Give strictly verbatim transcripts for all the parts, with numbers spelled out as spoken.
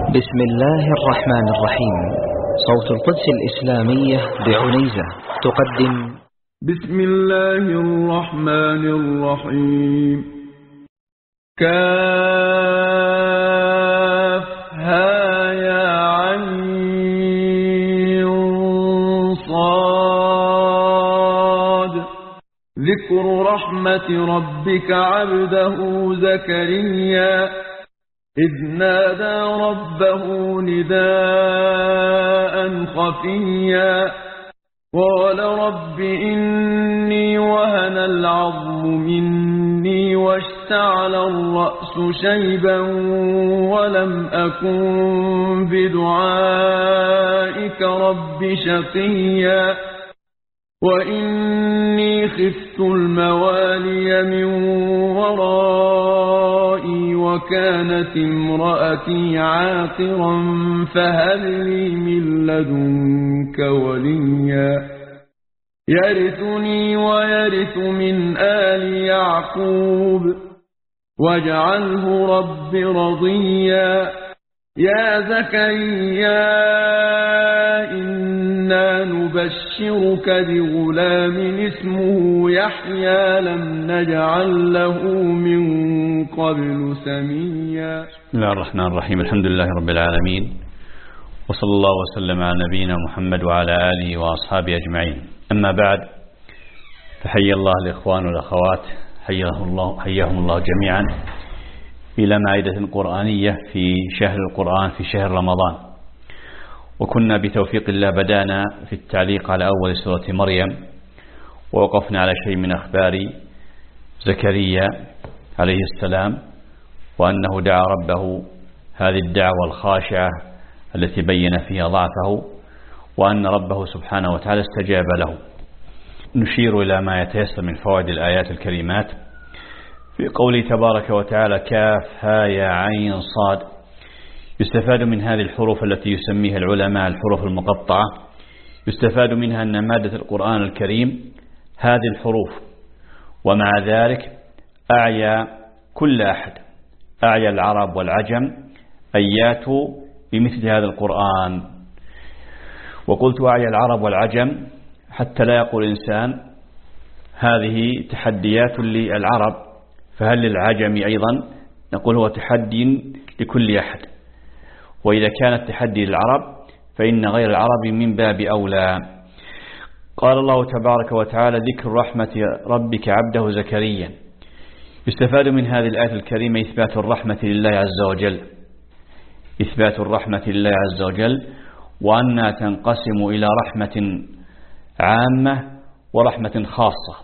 بسم الله الرحمن الرحيم. صوت القدس الإسلامية بعنيزة تقدم بسم الله الرحمن الرحيم. كافها يا عين صاد. ذكر رحمة ربك عبده زكريا إذ نادى ربه نداء خفيا قال رب إني وهن العظم مني واشتعل الرأس شيبا ولم أكن بدعائك رب شقيا وإني خفت الموالي من ورائي وكانت امرأتي عاقرا فهب لي من لدنك وليا يرثني ويرث من آل يعقوب واجعله رب رضيا. يا زكريا إنا نبشرك بغلام اسمه يحيى لم نجعل له من قبل سميا. بسم الله الرحمن الرحيم. الحمد لله رب العالمين، وصلى الله وسلم على نبينا محمد وعلى آله وأصحابه أجمعين. أما بعد، فحيا الله الإخوان والأخوات حياهم الله, حياهم الله جميعا إلى مائدة قرآنية في شهر القرآن في شهر رمضان. وكنا بتوفيق الله بدأنا في التعليق على أول سورة مريم، ووقفنا على شيء من أخبار زكريا عليه السلام، وأنه دعا ربه هذه الدعوة الخاشعة التي بين فيها ضعفه، وأن ربه سبحانه وتعالى استجاب له. نشير إلى ما يتيسر من فوائد الآيات الكريمات في قوله تبارك وتعالى كافها يا عين صاد. يستفاد من هذه الحروف التي يسميها العلماء الحروف المقطعة، يستفاد منها أن مادة القرآن الكريم هذه الحروف، ومع ذلك أعيا كل أحد، أعيا العرب والعجم أن ياتوا بمثل هذا القرآن. وقلت أعيا العرب والعجم حتى لا يقول إنسان هذه تحديات للعرب، فهل للعجم أيضا؟ نقول هو تحدي لكل أحد، وإذا كان التحدي للعرب فإن غير العرب من باب أولى. قال الله تبارك وتعالى ذكر رحمة ربك عبده زكريا. يستفاد من هذه الآية الكريمة إثبات الرحمة لله عز وجل، إثبات الرحمة لله عز وجل، وأنها تنقسم إلى رحمة عامة ورحمة خاصة.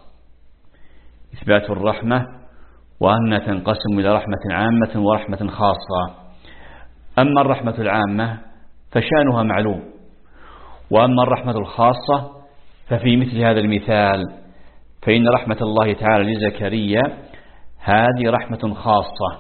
إثبات الرحمة وأنها تنقسم إلى رحمة عامة ورحمة خاصة. أما الرحمة العامة فشأنها معلوم، وأما الرحمة الخاصة ففي مثل هذا المثال، فإن رحمة الله تعالى لزكريا هذه رحمة خاصة.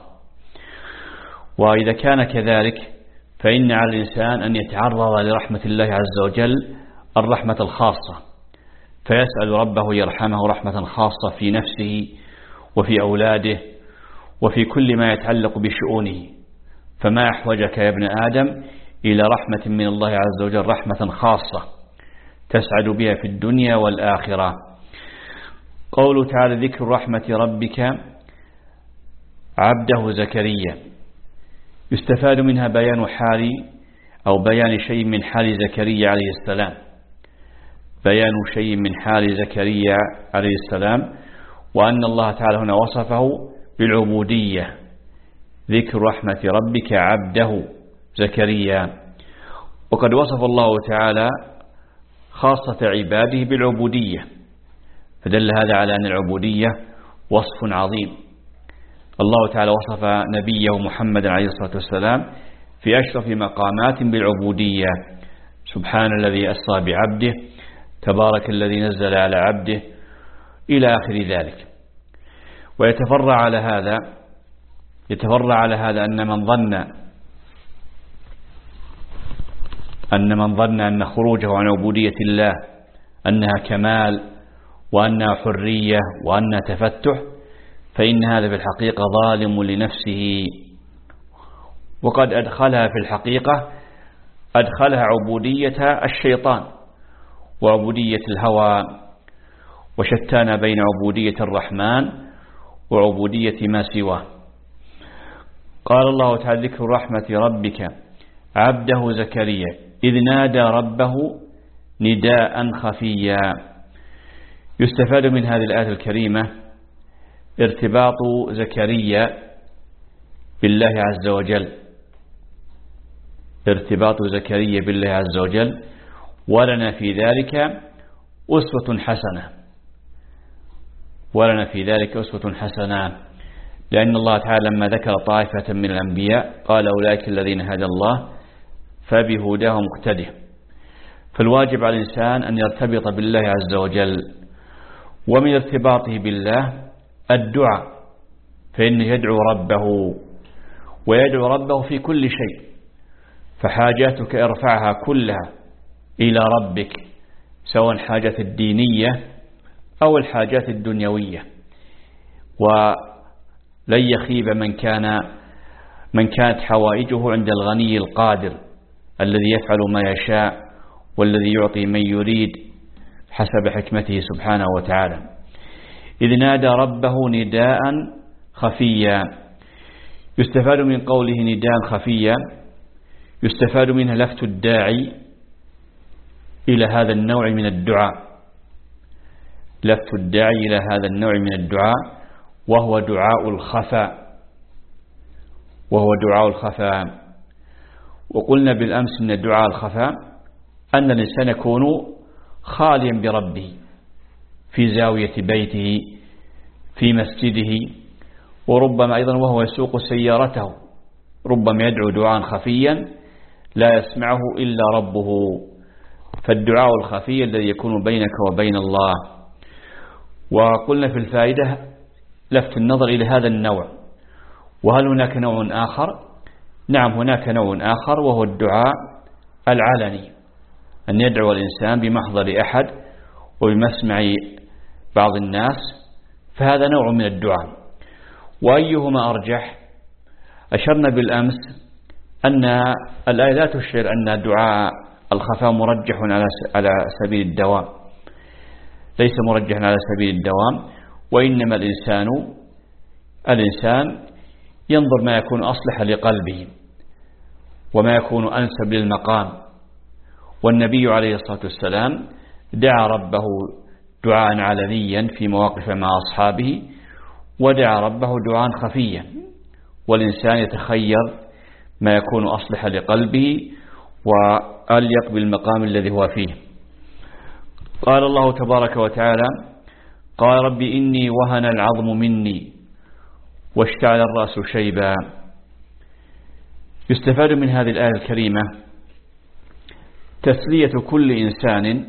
وإذا كان كذلك فإن على الإنسان أن يتعرض لرحمة الله عز وجل الرحمة الخاصة، فيسأل ربه يرحمه رحمة خاصة في نفسه وفي أولاده وفي كل ما يتعلق بشؤونه. فما أحوجك يا ابن آدم إلى رحمة من الله عز وجل، رحمة خاصة تسعد بها في الدنيا والآخرة. قوله تعالى ذكر رحمة ربك عبده زكريا. يستفاد منها بيان حال أو بيان شيء من حال زكريا عليه السلام، بيان شيء من حال زكريا عليه السلام، وأن الله تعالى هنا وصفه بالعبودية. ذكر رحمة ربك عبده زكريا. وقد وصف الله تعالى خاصة عباده بالعبودية، فدل هذا على أن العبودية وصف عظيم. الله تعالى وصف نبيه محمد عليه الصلاة والسلام في أشرف مقامات بالعبودية. سبحان الذي أسرى بعبده، تبارك الذي نزل على عبده، إلى آخر ذلك. ويتفرع على هذا يتفرع على هذا أن من ظن أن من ظن أن خروجه عن عبودية الله أنها كمال وأنها حرية وأنها تفتح، فإن هذا في الحقيقة ظالم لنفسه وقد أدخلها في الحقيقة أدخلها عبودية الشيطان وعبودية الهوى، وشتان بين عبودية الرحمن وعبودية ما سواه. قال الله تعالى: ذكر رحمة ربك عبده زكريا إذ نادى ربه نداء خفيا. يستفاد من هذه الآية الكريمة ارتباط زكريا بالله عز وجل، ارتباط زكريا بالله عز وجل، ولنا في ذلك أسوة حسنة، ولنا في ذلك أسوة حسنة، لأن الله تعالى لما ذكر طائفة من الأنبياء قال: أولئك الذين هدى الله فبهداه مقتده. فالواجب على الإنسان أن يرتبط بالله عز وجل، ومن ارتباطه بالله الدعاء، فإنه يدعو ربه ويدعو ربه في كل شيء، فحاجاتك ارفعها كلها إلى ربك، سواء حاجات الدينية أو الحاجات الدنيوية. ولن يخيب من كان من كانت حوائجه عند الغني القادر الذي يفعل ما يشاء والذي يعطي من يريد حسب حكمته سبحانه وتعالى. إذ نادى ربه نداء خفيا. يستفاد من قوله نداء خفيا، يستفاد منها لفت الداعي إلى هذا النوع من الدعاء، لفت الداعي إلى هذا النوع من الدعاء، وهو دعاء الخفاء، وهو دعاء الخفاء. وقلنا بالأمس من الدعاء الخفاء أن الإنسان يكون خاليا بربه في زاوية بيته، في مسجده، وربما أيضا وهو يسوق سيارته ربما يدعو دعاء خفيا لا يسمعه إلا ربه، فالدعاء الخفي الذي يكون بينك وبين الله. وقلنا في الفائدة لفت النظر إلى هذا النوع. وهل هناك نوع آخر؟ نعم، هناك نوع آخر، وهو الدعاء العلني، أن يدعو الإنسان بمحضر أحد وبمسمع بعض الناس، فهذا نوع من الدعاء. وأيهما أرجح؟ أشرنا بالأمس أن الآية لا تشير أن دعاء الخفاء مرجح على سبيل الدوام، ليس مرجحا على سبيل الدوام، وإنما الإنسان الإنسان ينظر ما يكون أصلح لقلبه وما يكون أنسب للمقام. والنبي عليه الصلاة والسلام دعا ربه دعاء علنيا في مواقف مع أصحابه، ودعا ربه دعاء خفيا، والإنسان يتخير ما يكون أصلح لقلبه وأليق بالمقام الذي هو فيه. قال الله تبارك وتعالى: قال رب إني وهن العظم مني واشتعل الرأس شيبا. يستفاد من هذه الآية الكريمة تسلية كل إنسان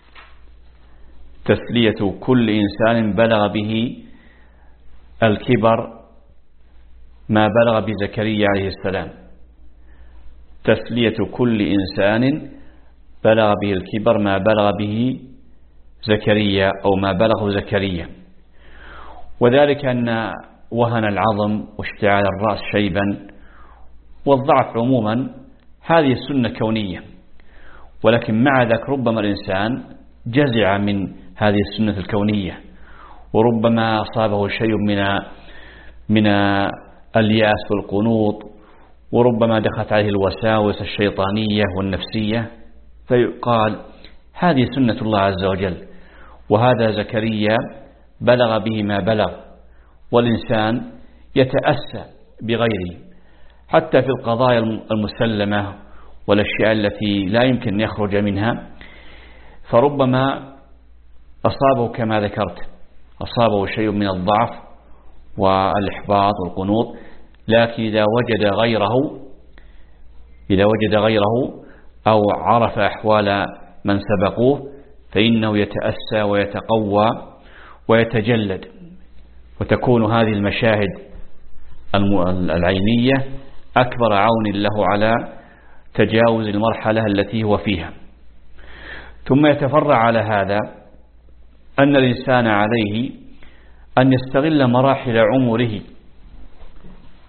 تسلية كل إنسان بلغ به الكبر ما بلغ بزكريا عليه السلام، تسلية كل إنسان بلغ به الكبر ما بلغ به زكريا أو ما بلغه زكريا. وذلك أن وهن العظم واشتعال الرأس شيبا والضعف عموما هذه السنة كونية، ولكن مع ذلك ربما الإنسان جزع من هذه السنة الكونية، وربما أصابه شيء من من الياس والقنوط، وربما دخلت عليه الوساوس الشيطانية والنفسية، فيقال هذه سنة الله عز وجل، وهذا زكريا بلغ به ما بلغ. والإنسان يتأسى بغيره حتى في القضايا المسلمة والأشياء التي لا يمكن أن يخرج منها، فربما أصابه كما ذكرت أصابه شيء من الضعف والإحباط والقنوط، لكن إذا وجد غيره إذا وجد غيره أو عرف أحوال من سبقوه فإنه يتأسى ويتقوى ويتجلد، وتكون هذه المشاهد العينية أكبر عون له على تجاوز المرحلة التي هو فيها. ثم يتفرع على هذا أن الإنسان عليه أن يستغل مراحل عمره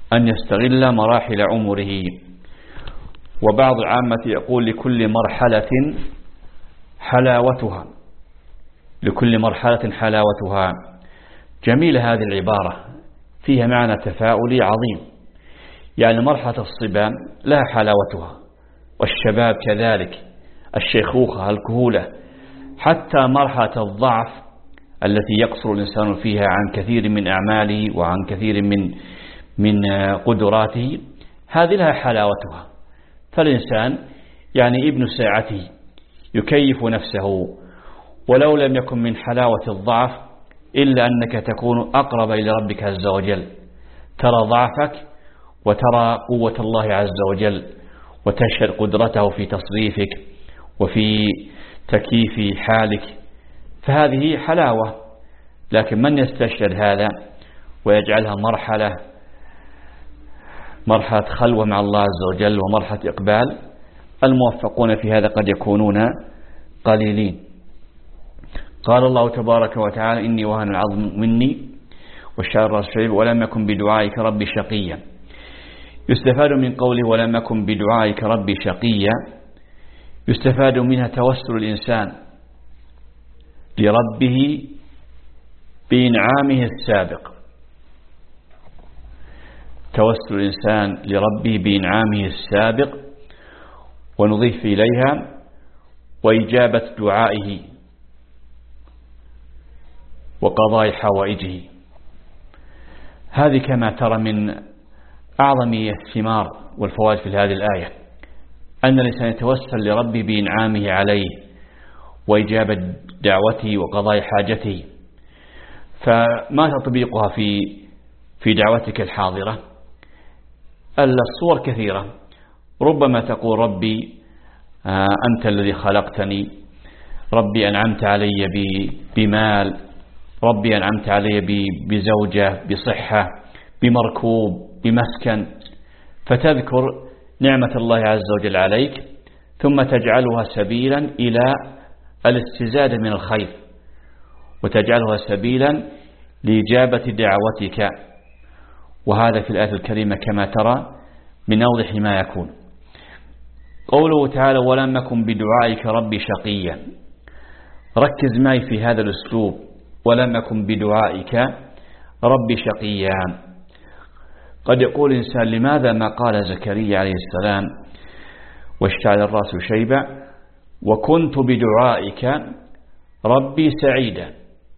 أن يستغل مراحل عمره. وبعض العامة يقول لكل مرحلة حلاوتها، لكل مرحلة حلاوتها. جميلة هذه العبارة، فيها معنى تفاؤلي عظيم. يعني مرحلة الصبا لها حلاوتها، والشباب كذلك، الشيخوخة، الكهولة، حتى مرحلة الضعف التي يقصر الإنسان فيها عن كثير من أعماله وعن كثير من من قدراته، هذه لها حلاوتها. فالإنسان يعني ابن ساعته يكيف نفسه، ولو لم يكن من حلاوة الضعف إلا أنك تكون أقرب إلى ربك عز وجل، ترى ضعفك وترى قوة الله عز وجل، وتشهد قدرته في تصريفك وفي تكييف حالك، فهذه حلاوة. لكن من يستشهد هذا ويجعلها مرحلة مرحلة خلوة مع الله عز وجل ومرحلة إقبال، الموفقون في هذا قد يكونون قليلين. قال الله تبارك وتعالى: إني وهن العظم مني والشعر رأس شيب ولم يكن بدعائك ربي شقيا. يستفاد من قوله ولم يكن بدعائك ربي شقيا، يستفاد منها توسل الإنسان لربه بإنعامه السابق، توسل الإنسان لربه بإنعامه السابق، ونضيف إليها وإجابة دعائه وقضاء حوائجه. هذه كما ترى من أعظم الثمار والفوائد في هذه الآية، أن الإنسان يتوسل لربه بإنعامه عليه وإجابة دعوته وقضاء حاجته. فما تطبيقها في في دعوتك الحاضرة؟ الصور كثيرة. ربما تقول: ربي أنت الذي خلقتني، ربي أنعمت علي بمال، ربي أنعمت علي بزوجة، بصحة، بمركوب، بمسكن، فتذكر نعمة الله عز وجل عليك، ثم تجعلها سبيلا إلى الاستزادة من الخير، وتجعلها سبيلا لإجابة دعوتك. وهذا في الآية الكريمة كما ترى من أوضح ما يكون. قوله تعالى: ولم يكن بدعائك ربي شقيا. ركز معي في هذا الأسلوب، ولم يكن بدعائك ربي شقيا. قد يقول الإنسان: لماذا ما قال زكريا عليه السلام واشتعل الرأس شيبا وكنت بدعائك ربي سعيدا؟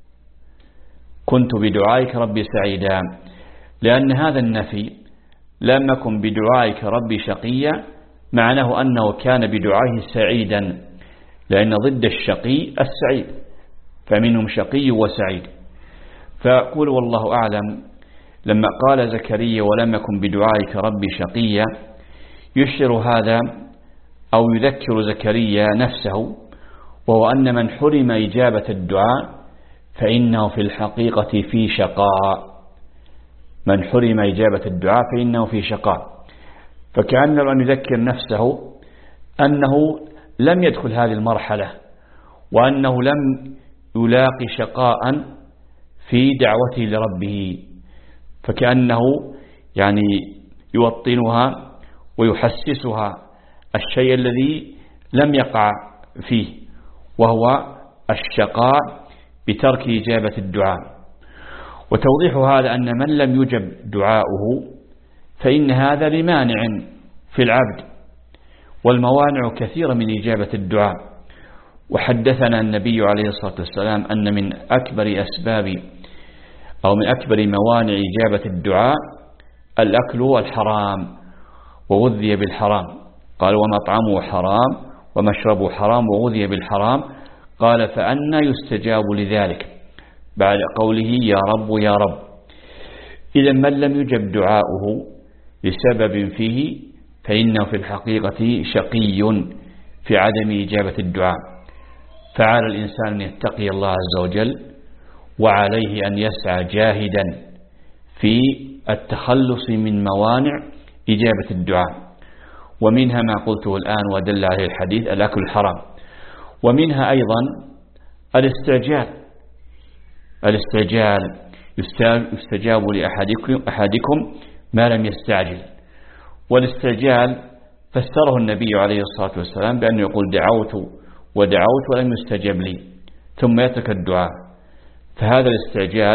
كنت بدعائك ربي سعيدا، لأن هذا النفي لم يكن بدعائك ربي شقيا معناه أنه كان بدعائه سعيدا، لأن ضد الشقي السعيد، فمنهم شقي وسعيد. فأقول والله أعلم، لما قال زكريا ولم يكن بدعائك ربي شقيا، يشعر هذا أو يذكر زكريا نفسه، وهو أن من حرم إجابة الدعاء فإنه في الحقيقة في شقاء. من حرم إجابة الدعاء فإنه في شقاء. فكأنه أن يذكر نفسه أنه لم يدخل هذه المرحلة، وأنه لم يلاقي شقاء في دعوته لربه، فكأنه يعني يوطنها ويحسسها الشيء الذي لم يقع فيه، وهو الشقاء بترك إجابة الدعاء. وتوضيح هذا أن من لم يجب دعاؤه فإن هذا لمانع في العبد، والموانع كثيرة من إجابة الدعاء. وحدثنا النبي عليه الصلاة والسلام أن من أكبر أسباب أو من أكبر موانع إجابة الدعاء الأكل الحرام وغذي بالحرام. قال: ومطعمه حرام ومشربه حرام وغذي بالحرام. قال: فأنى يستجاب لذلك، بعد قوله يا رب يا رب. إذا من لم يجب دعاؤه لسبب فيه فإنه في الحقيقة شقي في عدم إجابة الدعاء. فعلى الإنسان أن يتقي الله عز وجل، وعليه أن يسعى جاهدا في التخلص من موانع إجابة الدعاء. ومنها ما قلته الآن ودل عليه الحديث: الأكل الحرام. ومنها أيضا الاستعجال. الاستعجال يستجاب لأحدكم ما لم يستعجل. والاستعجال فسره النبي عليه الصلاة والسلام بأنه يقول دعوت ودعوت ولم يستجب لي ثم يترك الدعاء، فهذا الاستعجال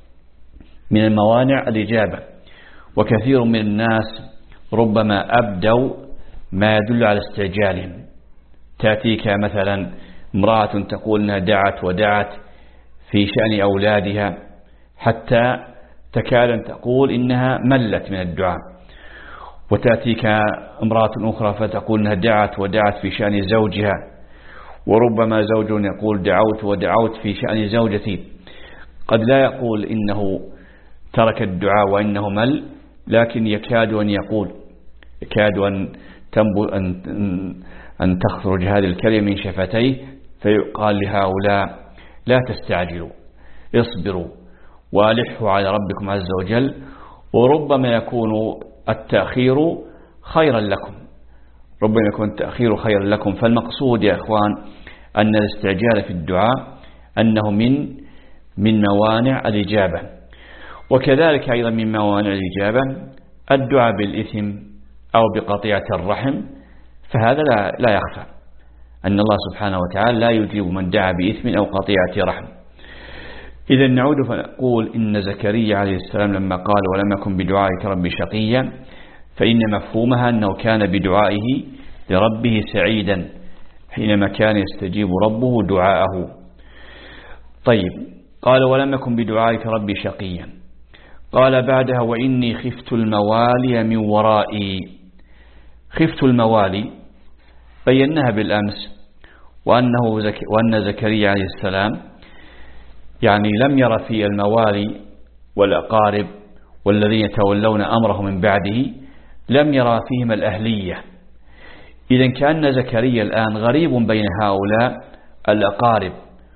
من الموانع الإجابة. وكثير من الناس ربما أبدوا ما يدل على استعجالهم. تأتيك مثلا امرأة تقول أنها دعت ودعت في شأن أولادها حتى تكاد أن تقول إنها ملت من الدعاء، وتأتيك امرأة أخرى فتقول أنها دعت ودعت في شأن زوجها، وربما زوج يقول دعوت ودعوت في شأن زوجتي. قد لا يقول إنه ترك الدعاء وإنه مل، لكن يكاد أن يقول يكاد أن تنبو أن أن تخرج هذه الكلمة من شفتيه، فيقال لهؤلاء لا تستعجلوا، اصبروا والحوا على ربكم عز وجل، وربما يكون التأخير خيرا لكم، ربما يكون التأخير خيرا لكم. فالمقصود يا إخوان أن الاستعجال في الدعاء أنه من من موانع الإجابة. وكذلك أيضا من موانع الإجابة الدعاء بالإثم أو بقطيعة الرحم، فهذا لا, لا يخفى أن الله سبحانه وتعالى لا يجيب من دعا بإثم أو قطيعة رحم. إذا نعود فنقول إن زكريا عليه السلام لما قال ولم يكن بدعائك ربي شقيا، فإن مفهومها أنه كان بدعائه لربه سعيدا حينما كان يستجيب ربه دعاءه. طيب، قال ولم يكن بدعائك ربي شقيا. قال بعدها وإني خفت الموالي من ورائي. خفت الموالي بيناها بالأمس، وأنه زك وأن زكريا عليه السلام يعني لم ير في الموالي والأقارب والذين يتولون أمره من بعده لم يرى فيهم الأهلية. إذن كان زكريا الآن غريب بين هؤلاء الأقارب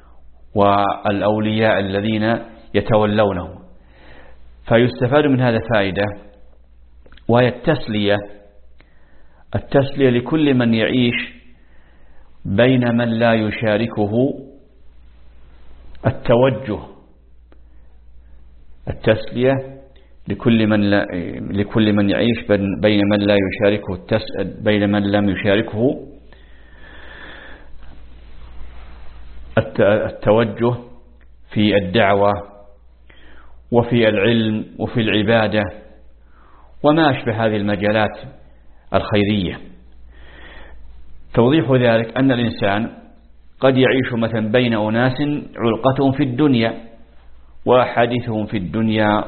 والأولياء الذين يتولونه. فيستفاد من هذا فائدة، وهي التسلية التسلية لكل من يعيش بين من لا يشاركه التوجه، التسلية لكل من لا لكل من يعيش بين من لا يشاركه التس بين من لم يشاركه التوجه في الدعوة وفي العلم وفي العبادة وما أشبه هذه المجالات الخيرية. توضيح ذلك أن الإنسان قد يعيش مثلا بين أناس علقتهم في الدنيا وحديثهم في الدنيا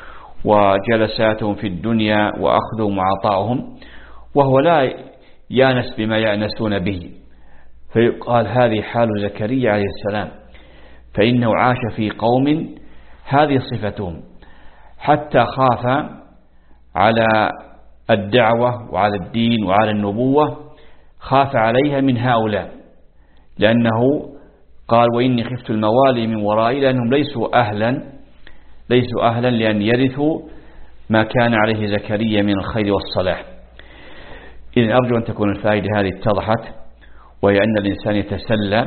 وجلساتهم في الدنيا وأخذهم وعطاؤهم، وهو لا يانس بما يأنسون به، فيقال هذه حال زكريا عليه السلام، فإنه عاش في قوم هذه صفتهم، حتى خاف على الدعوة وعلى الدين وعلى النبوة، خاف عليها من هؤلاء، لأنه قال وإني خفت الموالي من ورائي، لأنهم ليسوا أهلا ليسوا أهلا لأن يرثوا ما كان عليه زكريا من الخير والصلاح. إذن أرجو أن تكون الفائدة هذه اتضحت، وهي أن الإنسان يتسلى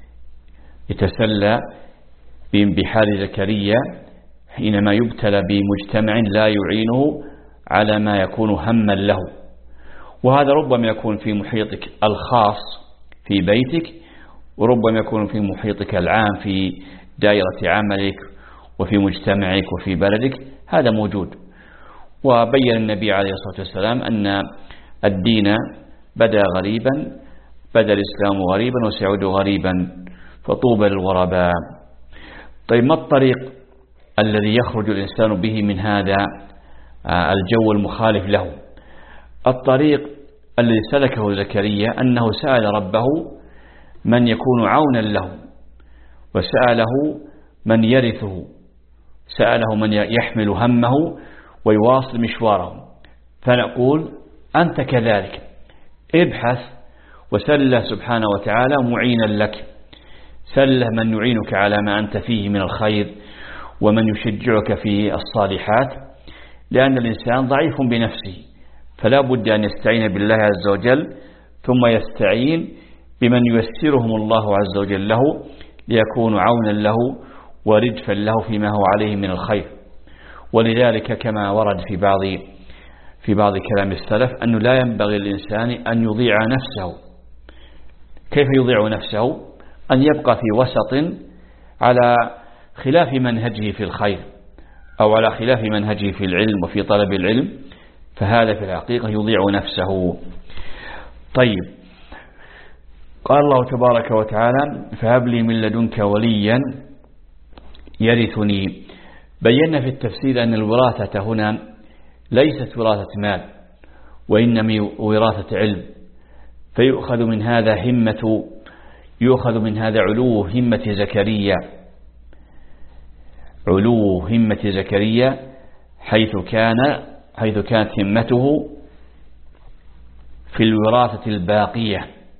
يتسلى بحال زكريا حينما يبتلى بمجتمع لا يعينه على ما يكون هما له. وهذا ربما يكون في محيطك الخاص في بيتك، وربما يكون في محيطك العام في دائرة عملك وفي مجتمعك وفي بلدك، هذا موجود. وبين النبي عليه الصلاة والسلام أن الدين بدأ غريبا، بدأ الإسلام غريبا وسيعود غريبا، فطوبى للغرباء. طيب، ما الطريق الذي يخرج الإنسان به من هذا الجو المخالف له؟ الطريق الذي سلكه زكريا أنه سأل ربه من يكون عونا له، وسأله من يرثه، سأله من يحمل همه ويواصل مشواره. فنقول أنت كذلك، ابحث وسله سبحانه وتعالى معينا لك، سله من يعينك على ما أنت فيه من الخير ومن يشجعك في الصالحات، لأن الإنسان ضعيف بنفسه، فلا بد أن يستعين بالله عز وجل، ثم يستعين بمن ييسرهم الله عز وجل له ليكون عونا له وردفا له فيما هو عليه من الخير. ولذلك كما ورد في بعض في بعض كلام السلف أنه لا ينبغي للإنسان أن يضيع نفسه. كيف يضيع نفسه؟ أن يبقى في وسط على خلاف منهجه في الخير أو على خلاف منهجه في العلم وفي طلب العلم، فهذا في الحقيقة يضيع نفسه. طيب، قال الله تبارك وتعالى فهب لي من لدنك وليا يرثني. بينا في التفسير أن الوراثة هنا ليست وراثة مال، وإنما وراثة علم، فيؤخذ من هذا همة يؤخذ من هذا علو همة زكريا علو همة زكريا حيث كان حيث كانت همته في الوراثة الباقية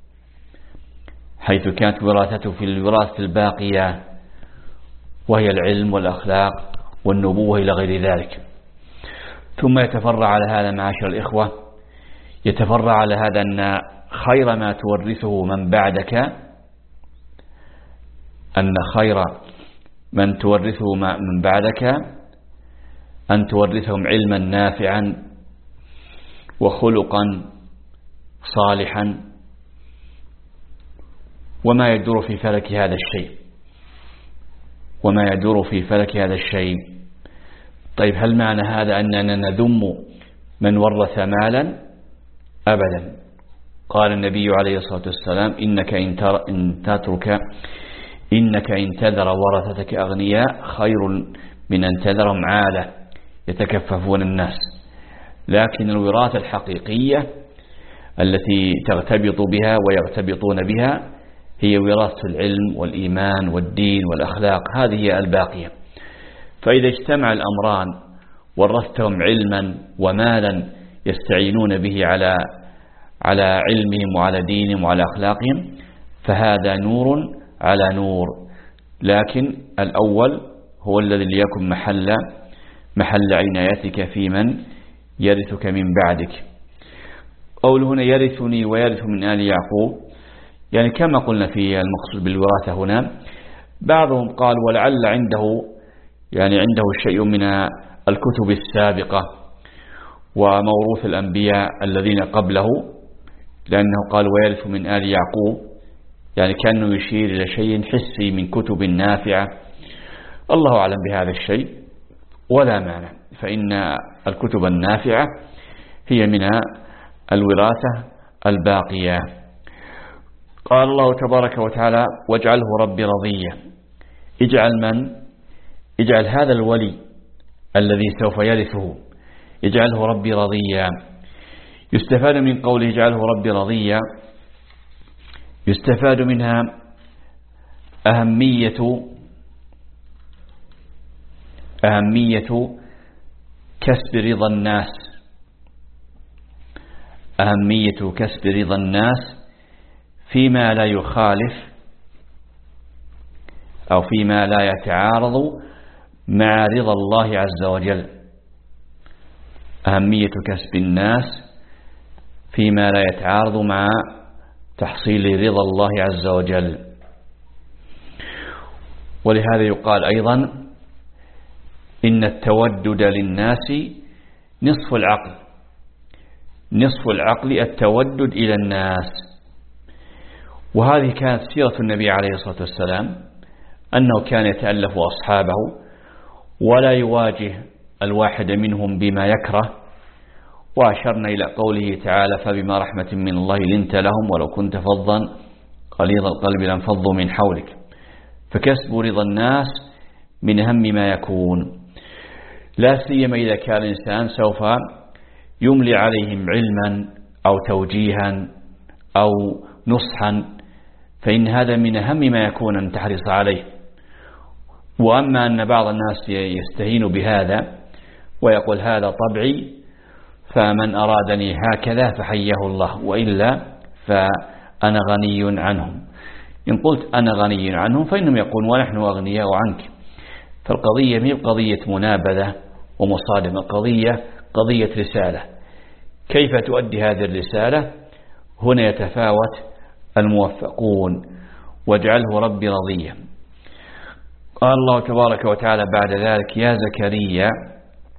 حيث كانت وراثته في الوراثة الباقية وهي العلم والأخلاق والنبوة إلى غير ذلك. ثم يتفرع على هذا معاشر الإخوة يتفرع على هذا أن خير ما تورثه من بعدك أن خير من تورثه من بعدك أن تورثهم علما نافعا وخلقا صالحا وما يدور في فلك هذا الشيء وما يدور في فلك هذا الشيء. طيب، هل معنى هذا أننا نذم من ورث مالا؟ أبدا. قال النبي عليه الصلاة والسلام إنك إن تترك إنك إن تذر ورثتك أغنياء خير من أن تذرهم عالة يتكففون الناس. لكن الوراثة الحقيقية التي تغتبط بها ويغتبطون بها هي وراثة العلم والإيمان والدين والأخلاق، هذه هي الباقية. فإذا اجتمع الأمران ورثتهم علما ومالا يستعينون به على على علمهم وعلى دينهم وعلى أخلاقهم فهذا نور على نور. لكن الأول هو الذي ليكن محل محل عنايتك في من يرثك من بعدك. قول هنا يرثني ويرث من آل يعقوب، يعني كما قلنا في المقصود بالوراثة هنا، بعضهم قال ولعل عنده يعني عنده شيء من الكتب السابقة وموروث الأنبياء الذين قبله، لأنه قال ويرث من آل يعقوب، يعني كأنه يشير إلى شيء حسي من كتب نافعة. الله أعلم بهذا الشيء ولا معنى، فإن الكتب النافعة هي من الوراثة الباقية. قال الله تبارك وتعالى واجعله ربي رضيا. اجعل من اجعل هذا الولي الذي سوف يرثه اجعله ربي رضيا. يستفاد من قوله اجعله ربي رضيا يستفاد منها أهمية أهمية كسب رضا الناس أهمية كسب رضا الناس فيما لا يخالف أو فيما لا يتعارض مع رضا الله عز وجل. أهمية كسب الناس فيما لا يتعارض مع تحصيل رضا الله عز وجل. ولهذا يقال أيضا إن التودد للناس نصف العقل نصف العقل التودد إلى الناس. وهذه كانت سيرة النبي عليه الصلاة والسلام، أنه كان يتألف أصحابه ولا يواجه الواحد منهم بما يكره. وأشرنا إلى قوله تعالى فبما رحمة من الله لنت لهم ولو كنت فظا غليظ القلب لانفضوا من حولك. فكسب رضا الناس من أهم ما يكون، لا سيما إذا كان الإنسان سوف يملي عليهم علما أو توجيها أو نصحا، فإن هذا من أهم ما يكون أن تحرص عليه. وأما أن بعض الناس يستهين بهذا ويقول هذا طبعي فمن أرادني هكذا فحيه الله، وإلا فأنا غني عنهم. إن قلت أنا غني عنهم فإنهم يقولون ونحن أغنياء عنك. فالقضية مي قضية منابذة ومصادمة، القضية قضية رسالة. كيف تؤدي هذه الرسالة؟ هنا يتفاوت الموفقون. واجعله ربي رضيا. قال الله تبارك وتعالى بعد ذلك يا زكريا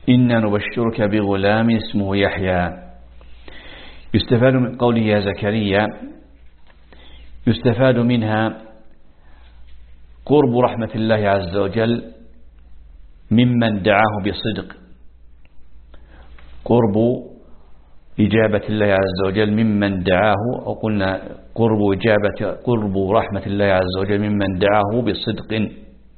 إنا نبشرك بغلام اسمه يحيى. يستفاد من قوله يا زكريا، يستفاد منها قرب رحمة الله عز وجل ممن دعاه بصدق، قرب إجابة الله عز وجل ممن دعاه، أو قلنا قرب إجابة قرب رحمة الله عز وجل ممن دعاه بصدق.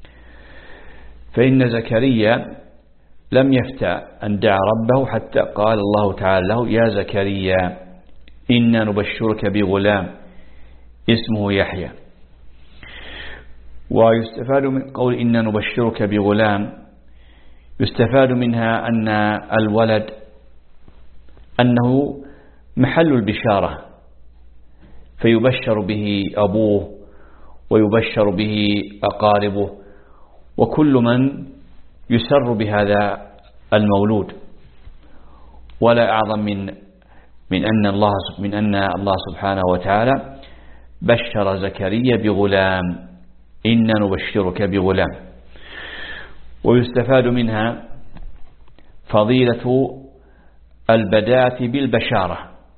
فإن زكريا لم يفتى أن دعا ربه حتى قال الله تعالى له يا زكريا إنا نبشرك بغلام اسمه يحيى. ويستفاد من قول إنا نبشرك بغلام، يستفاد منها أن الولد أنه محل البشارة، فيبشر به أبوه ويبشر به أقاربه وكل من يسر بهذا المولود. ولا أعظم من من أن الله من أن الله سبحانه وتعالى بشر زكريا بغلام، إنا نبشرك بغلام. ويستفاد منها فضيلة البداءة بالبشارة،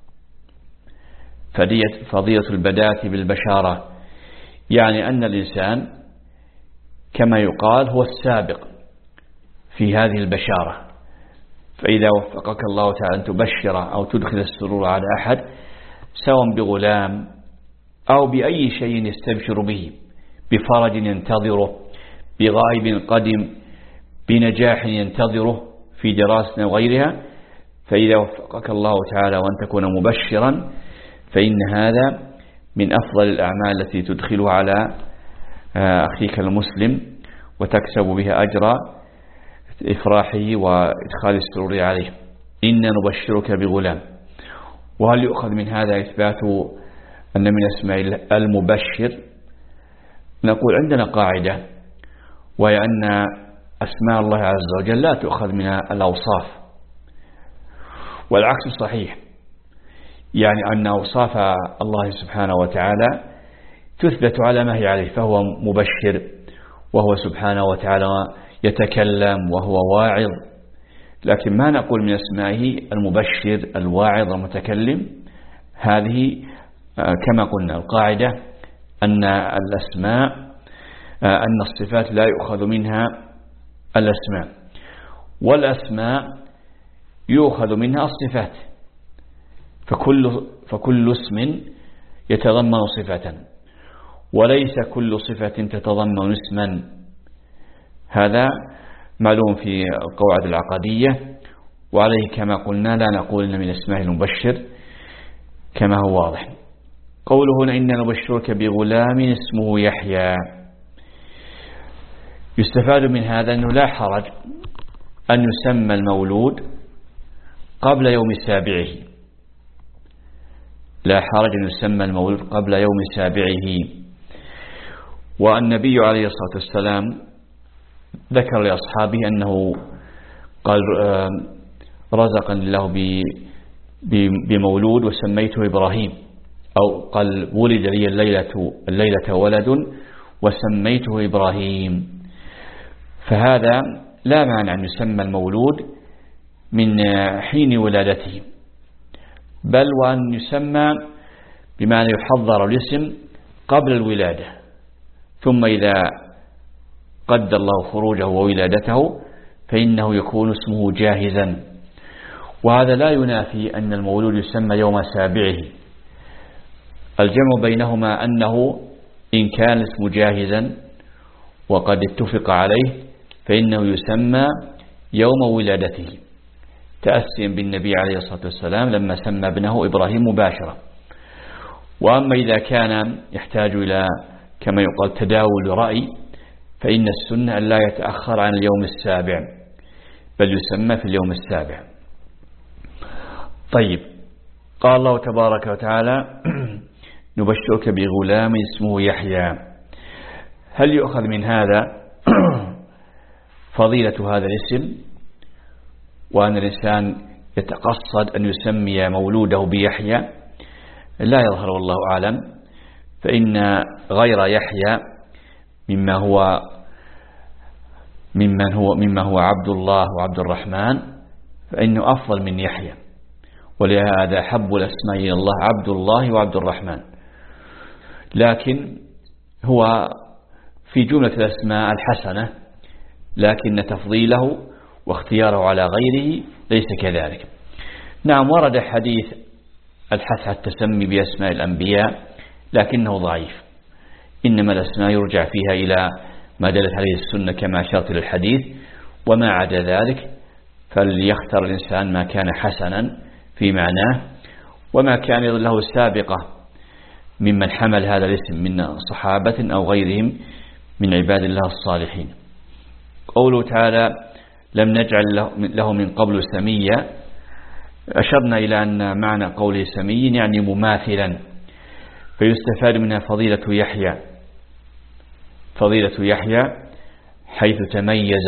فضيلة البداءة بالبشارة، يعني أن الإنسان كما يقال هو السابق في هذه البشارة. فإذا وفقك الله تعالى أن تبشر أو تدخل السرور على أحد سواء بغلام أو بأي شيء يستبشر به، بفرج ينتظره، بغائب قدم، بنجاح ينتظره في دراسة وغيرها، فإذا وفقك الله تعالى وأن تكون مبشرا فإن هذا من أفضل الأعمال التي تدخلها على أخيك المسلم وتكسب بها أجر إفراحه وإدخال السرور عليه. إنا نبشرك بغلام. وهل يؤخذ من هذا إثبات أن من اسماء المبشر؟ نقول عندنا قاعدة، وهي أن أسماء الله عز وجل لا تؤخذ من الأوصاف، والعكس صحيح، يعني أن أوصاف الله سبحانه وتعالى تثبت على ما هي عليه، فهو مبشر وهو سبحانه وتعالى يتكلم وهو واعظ، لكن ما نقول من اسمائه المبشر الواعظ المتكلم. هذه كما قلنا القاعدة أن الأسماء أن الصفات لا يؤخذ منها الأسماء، والأسماء يؤخذ منها الصفات، فكل, فكل اسم يتضمن صفة، وليس كل صفة تتضمن اسما. هذا معلوم في القواعد العقدية، وعليه كما قلنا لا نقول إن من اسماء المبشر كما هو واضح. قوله هنا إنا نبشرك بغلام اسمه يحيى، يستفاد من هذا أنه لا حرج أن يسمى المولود قبل يوم سابعه، لا حرج أن يسمى المولود قبل يوم سابعه. والنبي عليه الصلاة والسلام ذكر لأصحابه أنه قال رزقني الله بمولود وسميته إبراهيم، أو قال ولد لي الليلة, الليلة ولد وسميته إبراهيم. فهذا لا مانع أن يسمى المولود من حين ولادته، بل وأن يسمى بمعنى يحضر الاسم قبل الولادة، ثم إذا قدر الله خروجه وولادته فإنه يكون اسمه جاهزا. وهذا لا ينافي أن المولود يسمى يوم سابعه. الجمع بينهما أنه إن كان الاسم جاهزا وقد اتفق عليه فإنه يسمى يوم ولادته، تأسيا بالنبي عليه الصلاة والسلام لما سمى ابنه إبراهيم مباشرة. وأما إذا كان يحتاج إلى كما يقال تداول رأي، فإن السنة أن لا يتأخر عن اليوم السابع، بل يسمى في اليوم السابع. طيب، قال الله تبارك وتعالى نبشرك بغلام اسمه يحيى. هل يؤخذ من هذا فضيلة هذا الاسم، وأن الإنسان يتقصد أن يسمي مولوده بيحيى؟ لا يظهر والله أعلم، فإن غير يحيى مما هو ممن هو مما هو عبد الله وعبد الرحمن فإنه أفضل من يحيى، ولهذا أحب الأسماء إلى الله عبد الله وعبد الرحمن. لكن هو في جملة الأسماء الحسنة، لكن تفضيله واختياره على غيره ليس كذلك. نعم ورد حديث الحث على التسمي بأسماء الأنبياء لكنه ضعيف، إنما الأسماء يرجع فيها إلى ما دلت عليه السنة كما أشرت للحديث، وما عدا ذلك فليختار الإنسان ما كان حسنا في معناه وما كان له سابقة ممن حمل هذا الاسم من صحابة أو غيرهم من عباد الله الصالحين. قوله تعالى لم نجعل له من قبل سميا، أشرنا إلى أن معنى قوله سمي يعني مماثلا، فيستفاد منها فضيلة يحيى فضيلة يحيى حيث تميز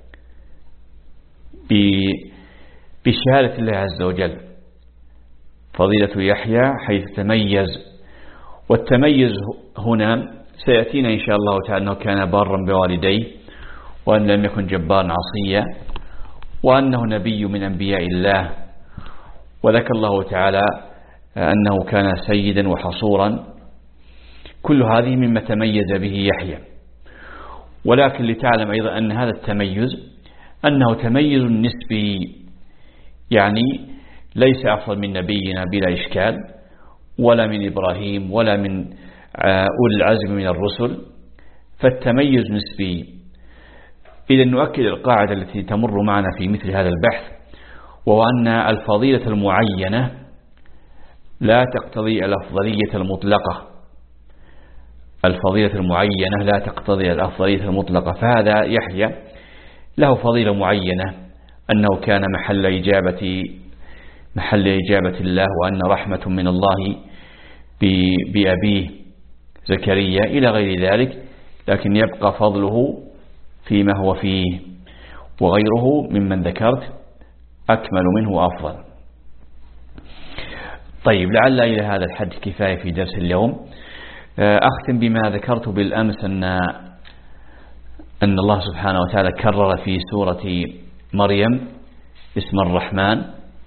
بشهادة الله عز وجل، فضيلة يحيى حيث تميز. والتميز هنا سيأتينا إن شاء الله تعالى أنه كان بارا بوالديه، وأن لم يكن جبارا عصيا، وأنه نبي من أنبياء الله، وذكر الله تعالى أنه كان سيدا وحصورا. كل هذه مما تميز به يحيى. ولكن لتعلم أيضا أن هذا التميز أنه تميز نسبي، يعني ليس أفضل من نبينا بلا إشكال، ولا من إبراهيم ولا من أولي العزم من الرسل، فالتميز نسبي. إذا نؤكد القاعدة التي تمر معنا في مثل هذا البحث، وهو أن الفضيلة المعينة لا تقتضي الأفضلية المطلقة الفضيلة المعينة لا تقتضي الأفضلية المطلقة. فهذا يحيى له فضيلة معينة، أنه كان محل إجابة محل إجابة الله، وأن رحمة من الله بأبيه زكريا إلى غير ذلك، لكن يبقى فضله فيما هو فيه، وغيره ممن ذكرت أكمل منه أفضل. طيب، لعل إلى هذا الحد كفاية في درس اليوم. أختم بما ذكرت بالأمس أن أن الله سبحانه وتعالى كرر في سورة مريم اسم الرحمن،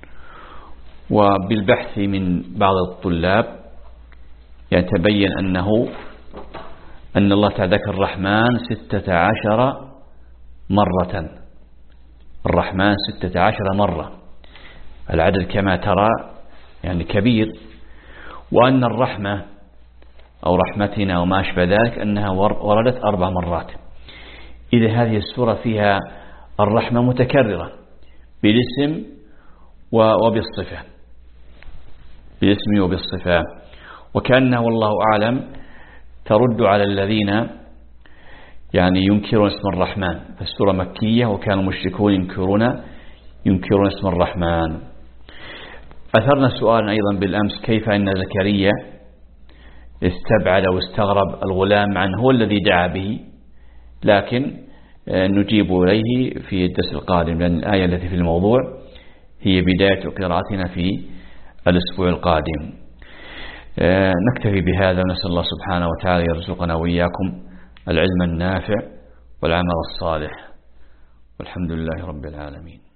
وبالبحث من بعض الطلاب يتبين أنه أن الله تعالى ذكر الرحمن ستة عشر مرة الرحمن ستة عشر مرة، العدد كما ترى يعني كبير. وأن الرحمة أو رحمتنا وما أشبه ذلك أنها وردت أربع مرات. إذا هذه السورة فيها الرحمة متكررة بالاسم وبالصفة بالاسم وبالصفة، وكأنه والله أعلم ترد على الذين يعني ينكرون اسم الرحمن. فالسورة مكية وكان المشركون ينكرون ينكرون اسم الرحمن. أثرنا سؤالا أيضا بالأمس، كيف أن زكريا استبعد أو استغرب الغلام عنه هو الذي دعا به، لكن نجيب إليه في الدرس القادم، لأن الآية التي في الموضوع هي بداية قراءتنا في الأسبوع القادم. نكتفي بهذا، ونسأل الله سبحانه وتعالى يرزقنا وإياكم العلم النافع والعمل الصالح، والحمد لله رب العالمين.